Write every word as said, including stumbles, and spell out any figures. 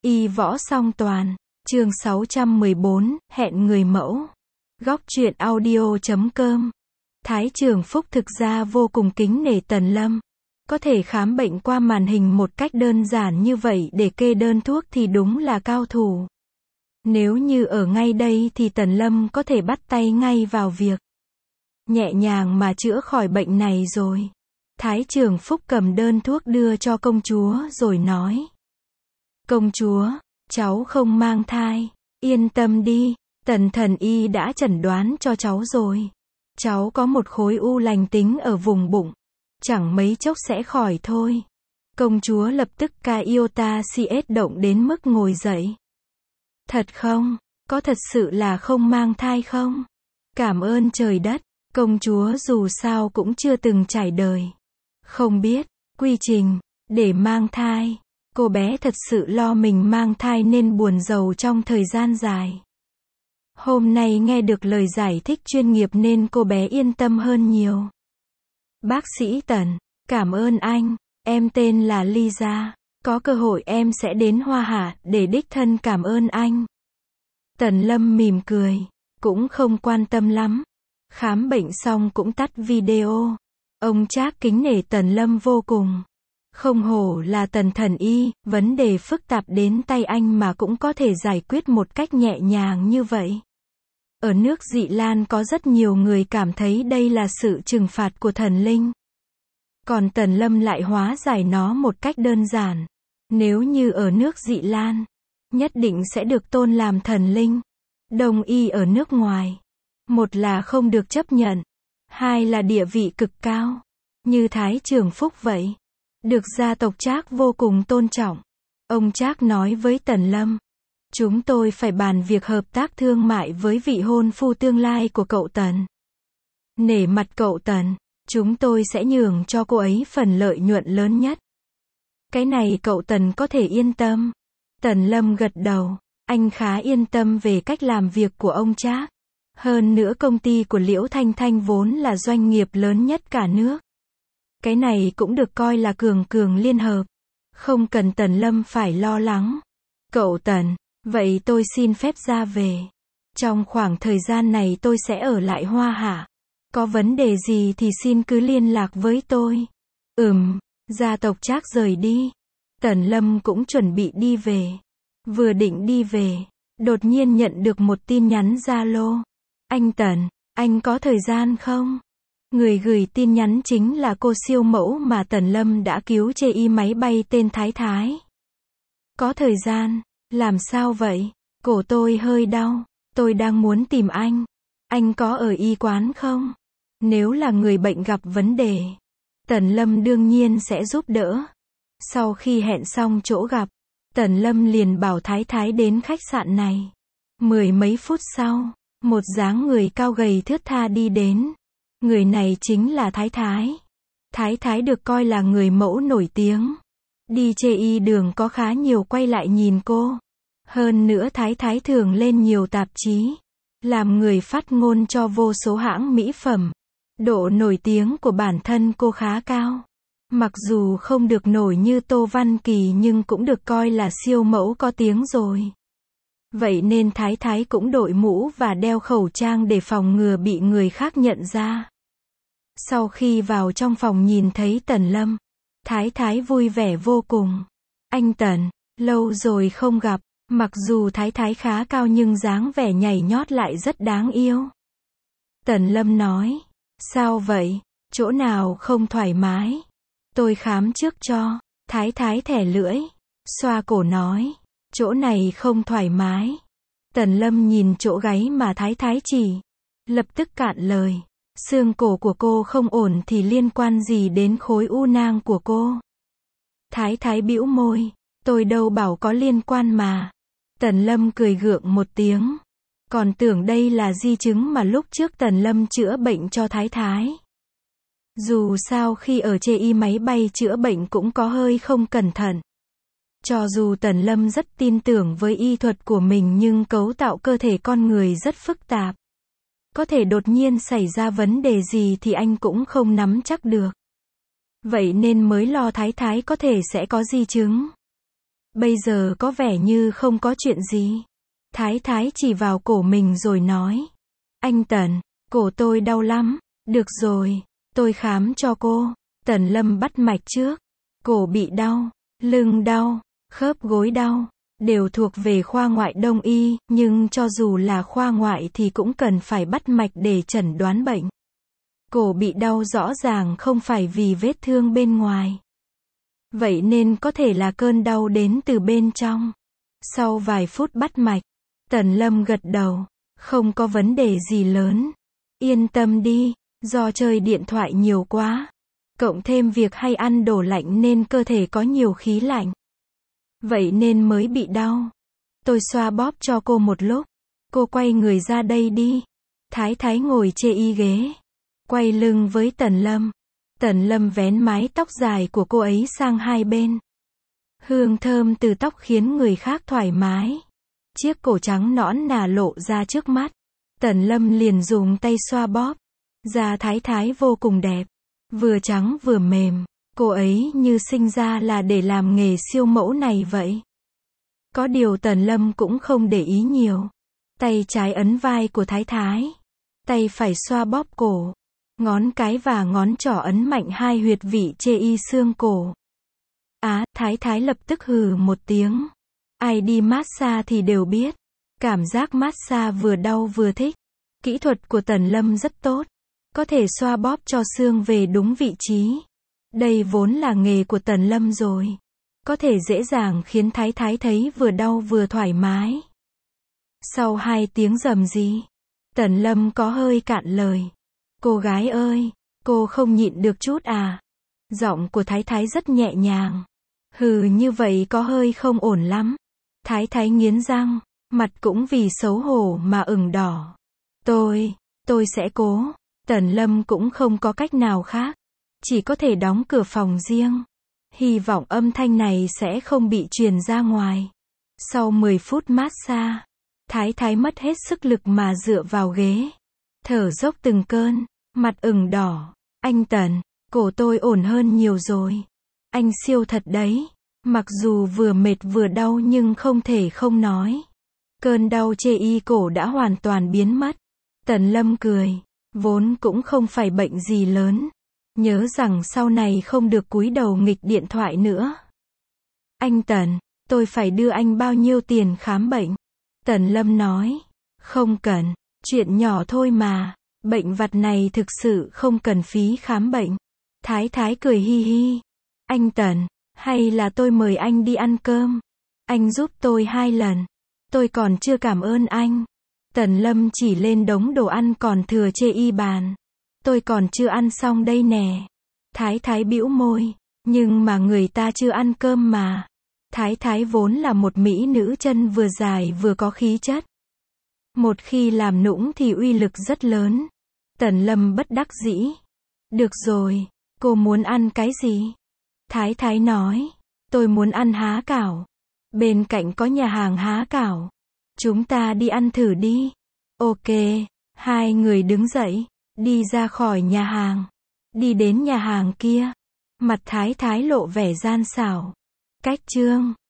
Y võ song toàn, chương sáu trăm mười bốn, hẹn người mẫu. Góc truyện audio chấm com. Thái Trường Phúc thực ra vô cùng kính nể Tần Lâm. Có thể khám bệnh qua màn hình một cách đơn giản như vậy để kê đơn thuốc thì đúng là cao thủ. Nếu như ở ngay đây thì Tần Lâm có thể bắt tay ngay vào việc. Nhẹ nhàng mà chữa khỏi bệnh này rồi. Thái Trường Phúc cầm đơn thuốc đưa cho công chúa rồi nói. Công chúa, cháu không mang thai. Yên tâm đi, Tần thần y đã chẩn đoán cho cháu rồi. Cháu có một khối u lành tính ở vùng bụng. Chẳng mấy chốc sẽ khỏi thôi. Công chúa lập tức ca iota cs động đến mức ngồi dậy. Thật không? Có thật sự là không mang thai không? Cảm ơn trời đất. Công chúa dù sao cũng chưa từng trải đời. Không biết, quy trình, để mang thai. Cô bé thật sự lo mình mang thai nên buồn rầu trong thời gian dài. Hôm nay nghe được lời giải thích chuyên nghiệp nên cô bé yên tâm hơn nhiều. Bác sĩ Tần, cảm ơn anh, em tên là Lisa, có cơ hội em sẽ đến Hoa Hạ để đích thân cảm ơn anh. Tần Lâm mỉm cười, cũng không quan tâm lắm. Khám bệnh xong cũng tắt video. Ông Trác kính nể Tần Lâm vô cùng. Không hổ là Tần thần y, vấn đề phức tạp đến tay anh mà cũng có thể giải quyết một cách nhẹ nhàng như vậy. Ở nước Dị Lan có rất nhiều người cảm thấy đây là sự trừng phạt của thần linh. Còn Tần Lâm lại hóa giải nó một cách đơn giản. Nếu như ở nước Dị Lan, nhất định sẽ được tôn làm thần linh. Đông y ở nước ngoài, một là không được chấp nhận, hai là địa vị cực cao. Như Thái Trường Phúc vậy, được gia tộc Trác vô cùng tôn trọng. Ông Trác nói với Tần Lâm, chúng tôi phải bàn việc hợp tác thương mại với vị hôn phu tương lai của cậu Tần. Nể mặt cậu Tần, chúng tôi sẽ nhường cho cô ấy phần lợi nhuận lớn nhất. Cái này cậu Tần có thể yên tâm. Tần Lâm gật đầu, anh khá yên tâm về cách làm việc của ông Trác. Hơn nữa công ty của Liễu Thanh Thanh vốn là doanh nghiệp lớn nhất cả nước. Cái này cũng được coi là cường cường liên hợp. Không cần Tần Lâm phải lo lắng. Cậu Tần, vậy tôi xin phép ra về. Trong khoảng thời gian này tôi sẽ ở lại Hoa Hạ. Có vấn đề gì thì xin cứ liên lạc với tôi. Ừm, gia tộc Trác rời đi. Tần Lâm cũng chuẩn bị đi về. Vừa định đi về, đột nhiên nhận được một tin nhắn Zalo. Anh Tần, anh có thời gian không? Người gửi tin nhắn chính là cô siêu mẫu mà Tần Lâm đã cứu chê y máy bay tên Thái Thái. Có thời gian, làm sao vậy? Cổ tôi hơi đau, tôi đang muốn tìm anh. Anh có ở y quán không? Nếu là người bệnh gặp vấn đề, Tần Lâm đương nhiên sẽ giúp đỡ. Sau khi hẹn xong chỗ gặp, Tần Lâm liền bảo Thái Thái đến khách sạn này. Mười mấy phút sau, một dáng người cao gầy thướt tha đi đến. Người này chính là Thái Thái. Thái Thái được coi là người mẫu nổi tiếng. Đi chê y đường có khá nhiều quay lại nhìn cô. Hơn nữa Thái Thái thường lên nhiều tạp chí. Làm người phát ngôn cho vô số hãng mỹ phẩm. Độ nổi tiếng của bản thân cô khá cao. Mặc dù không được nổi như Tô Văn Kỳ nhưng cũng được coi là siêu mẫu có tiếng rồi. Vậy nên Thái Thái cũng đội mũ và đeo khẩu trang để phòng ngừa bị người khác nhận ra. Sau khi vào trong phòng nhìn thấy Tần Lâm, Thái Thái vui vẻ vô cùng. Anh Tần, lâu rồi không gặp. Mặc dù Thái Thái khá cao nhưng dáng vẻ nhảy nhót lại rất đáng yêu. Tần Lâm nói, sao vậy? Chỗ nào không thoải mái? Tôi khám trước cho. Thái Thái thẻ lưỡi, xoa cổ nói, chỗ này không thoải mái. Tần Lâm nhìn chỗ gáy mà Thái Thái chỉ, lập tức cạn lời. Xương cổ của cô không ổn thì liên quan gì đến khối u nang của cô? Thái Thái bĩu môi, tôi đâu bảo có liên quan mà. Tần Lâm cười gượng một tiếng. Còn tưởng đây là di chứng mà lúc trước Tần Lâm chữa bệnh cho Thái Thái. Dù sao khi ở chê y máy bay chữa bệnh cũng có hơi không cẩn thận. Cho dù Tần Lâm rất tin tưởng với y thuật của mình nhưng cấu tạo cơ thể con người rất phức tạp. Có thể đột nhiên xảy ra vấn đề gì thì anh cũng không nắm chắc được. Vậy nên mới lo Thái Thái có thể sẽ có di chứng. Bây giờ có vẻ như không có chuyện gì. Thái thái chỉ vào cổ mình rồi nói. Anh Tần, cổ tôi đau lắm. Được rồi, tôi khám cho cô. Tần Lâm bắt mạch trước. Cổ bị đau, lưng đau, khớp gối đau, đều thuộc về khoa ngoại đông y, nhưng cho dù là khoa ngoại thì cũng cần phải bắt mạch để chẩn đoán bệnh. Cổ bị đau rõ ràng không phải vì vết thương bên ngoài. Vậy nên có thể là cơn đau đến từ bên trong. Sau vài phút bắt mạch, Tần Lâm gật đầu. Không có vấn đề gì lớn. Yên tâm đi, do chơi điện thoại nhiều quá. Cộng thêm việc hay ăn đồ lạnh nên cơ thể có nhiều khí lạnh. Vậy nên mới bị đau. Tôi xoa bóp cho cô một lúc. Cô quay người ra đây đi. Thái thái ngồi chê y ghế. Quay lưng với Tần Lâm. Tần Lâm vén mái tóc dài của cô ấy sang hai bên. Hương thơm từ tóc khiến người khác thoải mái. Chiếc cổ trắng nõn nà lộ ra trước mắt. Tần Lâm liền dùng tay xoa bóp. Da thái thái vô cùng đẹp. Vừa trắng vừa mềm. Cô ấy như sinh ra là để làm nghề siêu mẫu này vậy. Có điều Tần Lâm cũng không để ý nhiều. Tay trái ấn vai của thái thái. Tay phải xoa bóp cổ. Ngón cái và ngón trỏ ấn mạnh hai huyệt vị chê y xương cổ. Á, thái thái lập tức hừ một tiếng. Ai đi massage thì đều biết. Cảm giác massage vừa đau vừa thích. Kỹ thuật của Tần Lâm rất tốt. Có thể xoa bóp cho xương về đúng vị trí. Đây vốn là nghề của Tần Lâm rồi. Có thể dễ dàng khiến thái thái thấy vừa đau vừa thoải mái. Sau hai tiếng rầm rì, Tần Lâm có hơi cạn lời. Cô gái ơi, cô không nhịn được chút à? Giọng của thái thái rất nhẹ nhàng. Hừ, như vậy có hơi không ổn lắm. Thái thái nghiến răng, mặt cũng vì xấu hổ mà ửng đỏ. Tôi, tôi sẽ cố. Tần Lâm cũng không có cách nào khác. Chỉ có thể đóng cửa phòng riêng. Hy vọng âm thanh này sẽ không bị truyền ra ngoài. Sau mười phút massage, thái thái mất hết sức lực mà dựa vào ghế. Thở dốc từng cơn, mặt ửng đỏ. Anh Tần, cổ tôi ổn hơn nhiều rồi. Anh siêu thật đấy. Mặc dù vừa mệt vừa đau nhưng không thể không nói. Cơn đau chê y cổ đã hoàn toàn biến mất. Tần Lâm cười. Vốn cũng không phải bệnh gì lớn. Nhớ rằng sau này không được cúi đầu nghịch điện thoại nữa. Anh Tần, tôi phải đưa anh bao nhiêu tiền khám bệnh? Tần Lâm nói. Không cần, chuyện nhỏ thôi mà. Bệnh vặt này thực sự không cần phí khám bệnh. Thái thái cười hi hi. Anh Tần, hay là tôi mời anh đi ăn cơm? Anh giúp tôi hai lần. Tôi còn chưa cảm ơn anh. Tần Lâm chỉ lên đống đồ ăn còn thừa chê y bàn. Tôi còn chưa ăn xong đây nè. Thái thái bĩu môi. Nhưng mà người ta chưa ăn cơm mà. Thái thái vốn là một mỹ nữ chân vừa dài vừa có khí chất. Một khi làm nũng thì uy lực rất lớn. Tần Lâm bất đắc dĩ. Được rồi, cô muốn ăn cái gì? Thái thái nói. Tôi muốn ăn há cảo. Bên cạnh có nhà hàng há cảo. Chúng ta đi ăn thử đi. Ok, hai người đứng dậy, đi ra khỏi nhà hàng. Đi đến nhà hàng kia. Mặt thái thái lộ vẻ gian xảo. Cách chương